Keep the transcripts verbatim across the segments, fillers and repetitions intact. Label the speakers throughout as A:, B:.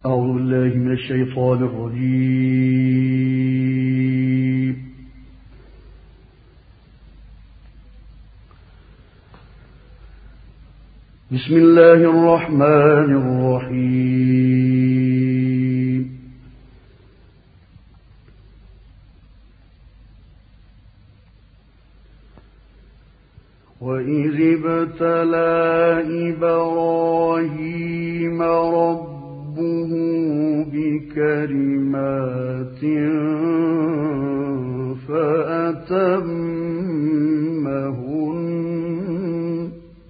A: أعوذ بالله من الشيطان الرجيم. بسم الله الرحمن الرحيم. وإذ ابتلى إبراهيم ربه بكلمات فأتمهن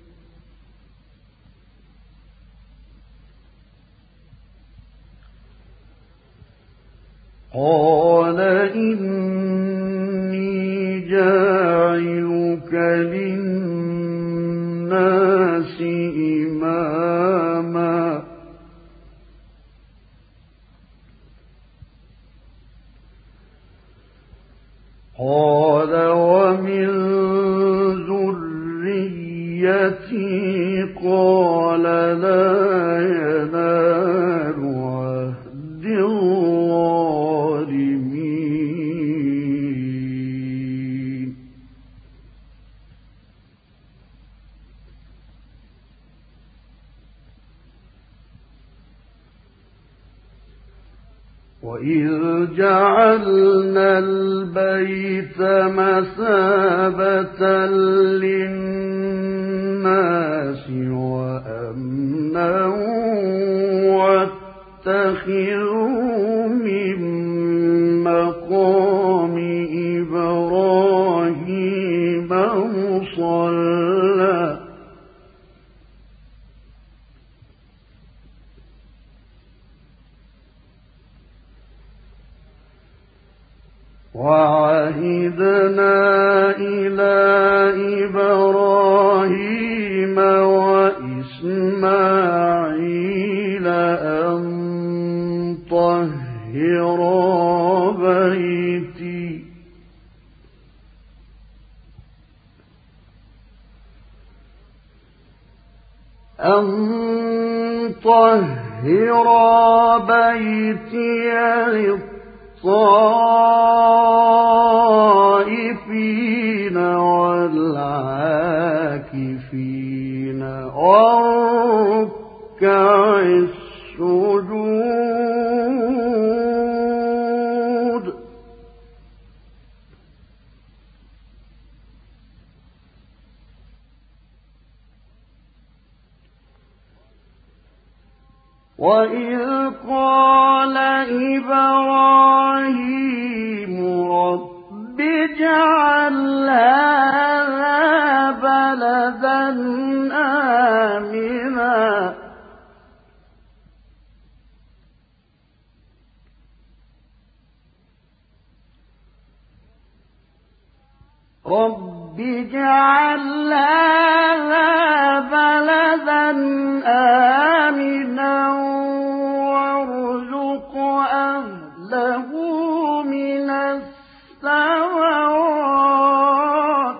A: قال إني جاعلك للناس إماما قال ومن ذريتي قال لا ينال عهد الظالمين. وإذ جعلنا البيت مثابة للناس وأمنا واتخذوا من مقام إبراهيم مصلى وعهدنا إلى إبراهيم وإسماعيل أن طهرا بيتي أن طهرا بيتي للطائفين والعاكفين والركع السجود. وإذ قال إبراهيم رب اجعل هذا بلدا آمنا رب اجعل هذا بلدا آمنا وارزق أهله من الثمرات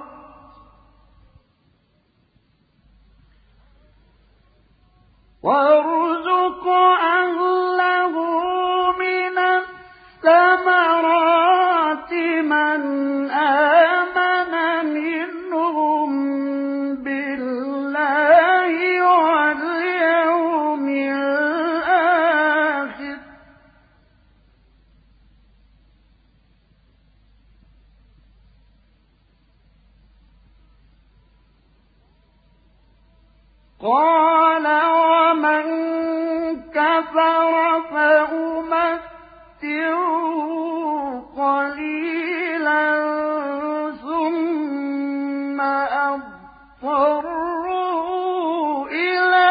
A: وارزق أهله من الثمرات من آمن منهم بالله واليوم الآخر قال ومن كفر فأمتعه قليلا ثم أضطره إلى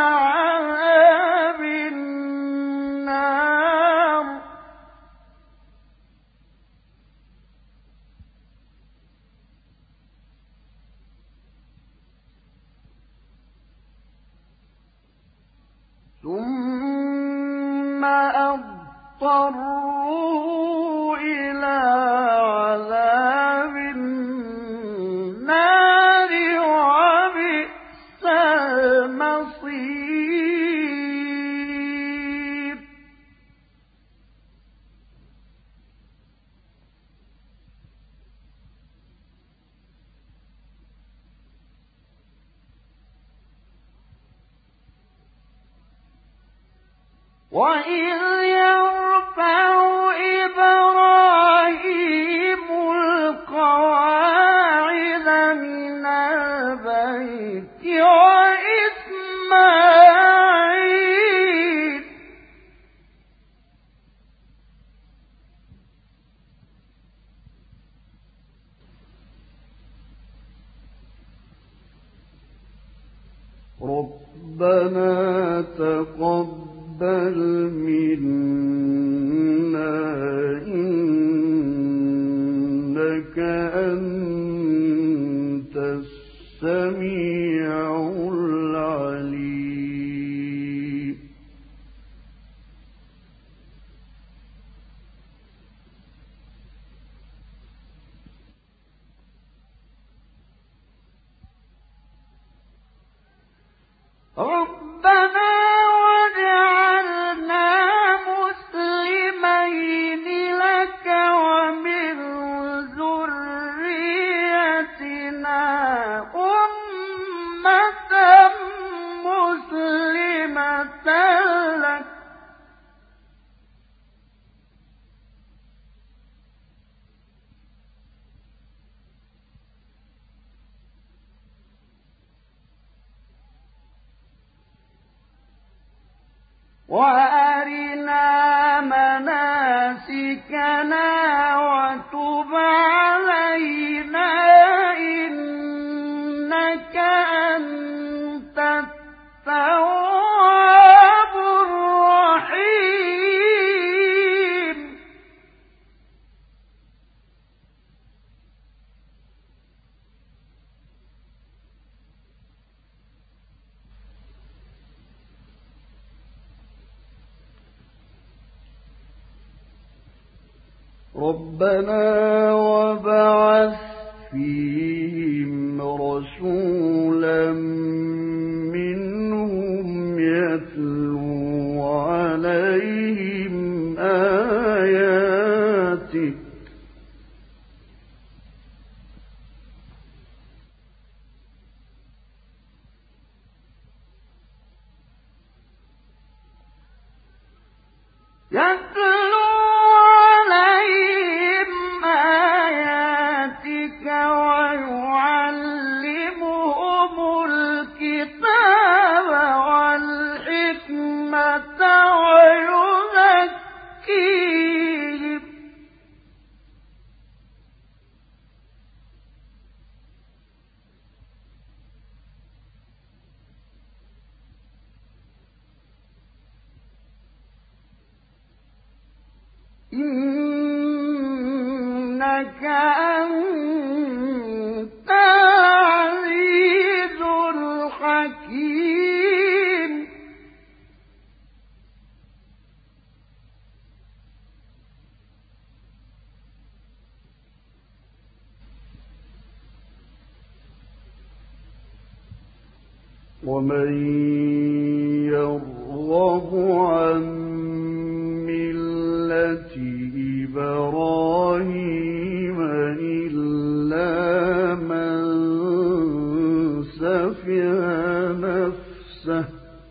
A: عذاب النار ثم أضطره إلى عذاب النار وبئس المصير. وَإِذْ يَرْفَعُ إِبْرَاهِيمُ الْقَوَاعِدَ مِنَ الْبَيْتِ وَإِسْمَاعِيلُ رَبَّنَا تَقَبَّلْ مِنَّا إِنَّكَ أَنتَ السَّمِيعُ الْعَلِيمُ رَبَّنَا وَاجْعَلْنَا مُسْلِمَيْنِ لَكَ وَمِن ذُرِّيَّتِنَا أُمَّةً مُّسْلِمَةً لَّكَ وَأَرِنَا مَنَاسِكَنَا وَتُبْ عَلَيْنَا إِنَّكَ أَنتَ التَّوَّابُ الرَّحِيمُ رَبَّنَا وَابْعَثْ فِيهِمْ رَسُولًا مِّنْهُمْ يَتْلُو عَلَيْهِمْ آيَاتِكَ يَتْلُو عَلَيْهِمْ آيَاتِكَ وَيُعَلِّمُهُمُ الْكِتَابَ وَالْحِكْمَةَ وَيُزَكِّيهِمْ إِنَّكَ أَنتَ الْعَزِيزُ الْحَكِيمُ وَمَن يَرْغَبُ عَن مِّلَّةِ إِبْرَاهِيمَ إِلَّا مَن سَفِهَ نَفْسَهُ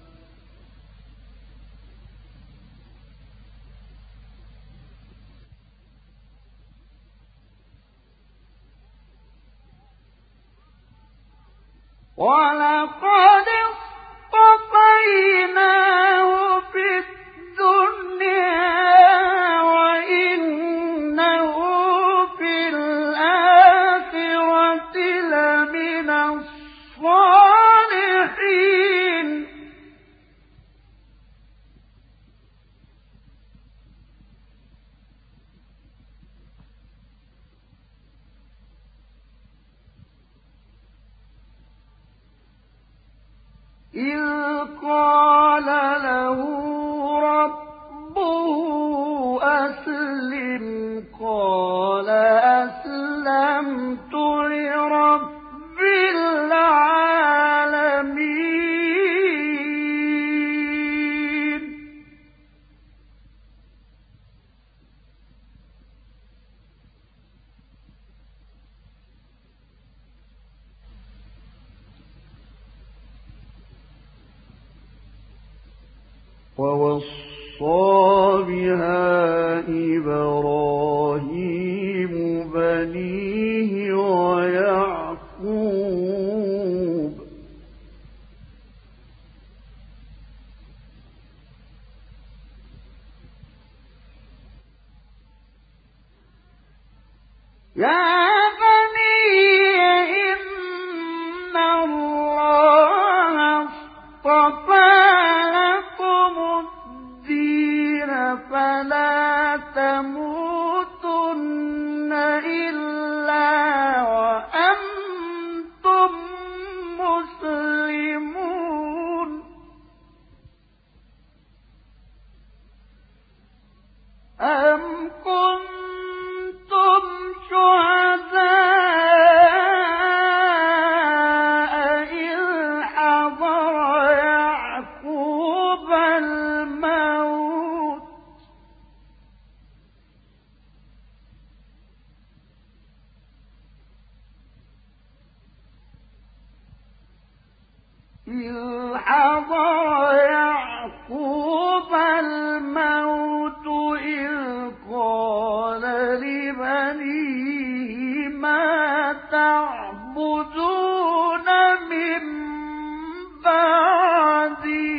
A: وَلَقَدِ اصْطَفَيْنَاهُ فِي الدُّنْيَا وَإِنَّهُ فِي الْآخِرَةِ لَمِنَ الصَّالِحِينَ إِذْ قَالَ لَهُ رَبُّهُ أَسْلِمْ قَالَ أَسْلَمْتُ لِرَبِّ الْعَالَمِينَ وَوَصَّى وَوَصَّى بِهَا إِبْرَاهِيمُ بَنِيهِ وَيَعْقُوبُ يَا بَنِيَّ إِنَّ اللَّهَ اصْطَفَىٰ لَكُمُ الدِّينَ فَلَا تَمُوتُنَّ إِلَّا وَأَنتُم مُّسْلِمُونَ أَمْ كُنتُمْ شُهَدَاءَ إِذْ حَضَرَ يَعْقُوبَ الْمَوْتُ إِذْ حَضَرَ يَعْقُوبَ الْمَوْتُ إِذْ قَالَ لِبَنِيهِ مَا تَعْبُدُونَ مِن بَعْدِي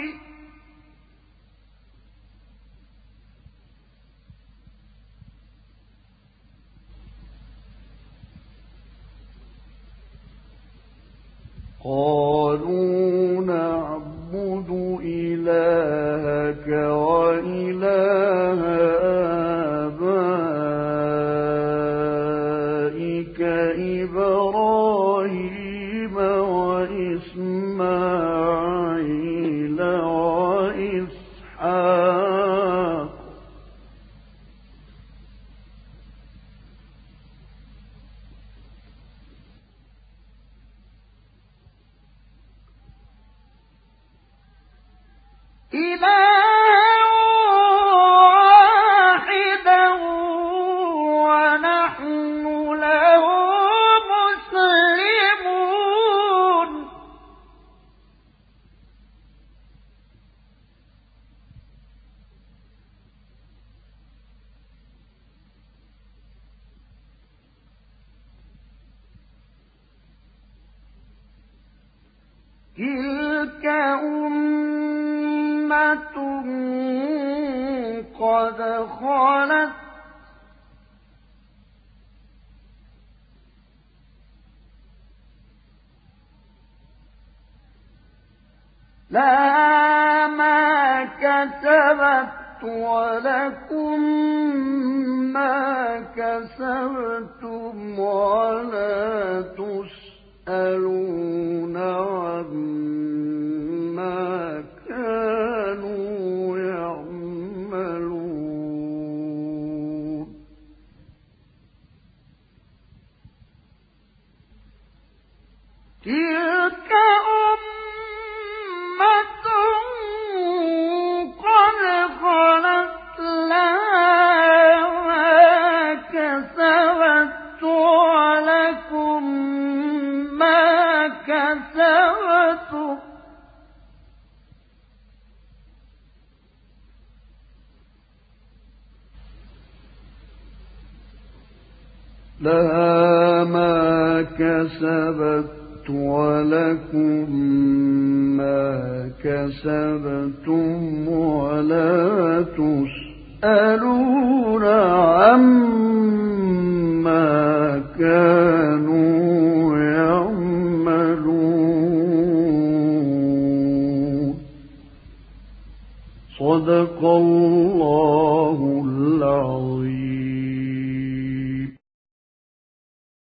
A: قَالُوا نَعْبُدُ إِلَٰهَكَ وَإِلَٰهَ آبَائِكَ إِبْرَاهِيمَ وَإِسْمَاعِيلَ وَإِسْحَاقَ إِلَٰهًا وَاحِدًا وَنَحْنُ لَهُ مُسْلِمُونَ تِلْكَ أُمَّةٌ قَدْ خَلَتْ لَهَا مَا كَسَبَتْ وَلَكُم مَّا كَسَبْتُمْ وَلَا تُسْأَلُونَ عَمَّا كَانُوا يَعْمَلُونَ تِلْكَ أُمَّةٌ قَدْ خَلَتْ لَهَا مَا كَسَبَتْ وَلَكُم مَّا كَسَبْتُمْ لَهَا مَا كَسَبَتْ وَلَكُم مَّا كَسَبْتُمْ وَلَا تُسْأَلُونَ عَمَّا كَانُوا يَعْمَلُونَ صدق الله العظيم.